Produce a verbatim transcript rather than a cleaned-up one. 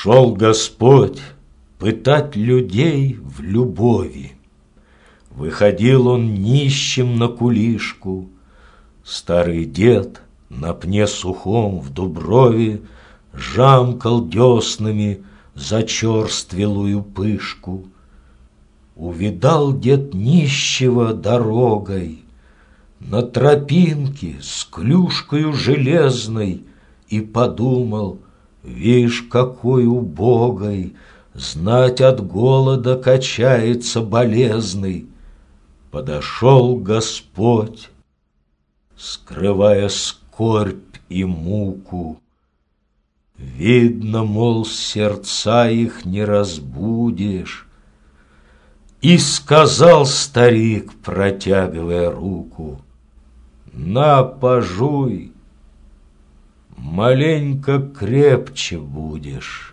Шел Господь пытать людей в любови. Выходил он нищим на кулишку. Старый дед на пне сухом в дуброве жамкал деснами за черствелую пышку. Увидал дед нищего дорогой на тропинке с клюшкою железной и подумал: вишь, какой убогой, знать от голода качается болезный. Подошел Господь, скрывая скорбь и муку. Видно, мол, сердца их не разбудишь. И сказал старик, протягивая руку: на, пожуй, маленько крепче будешь.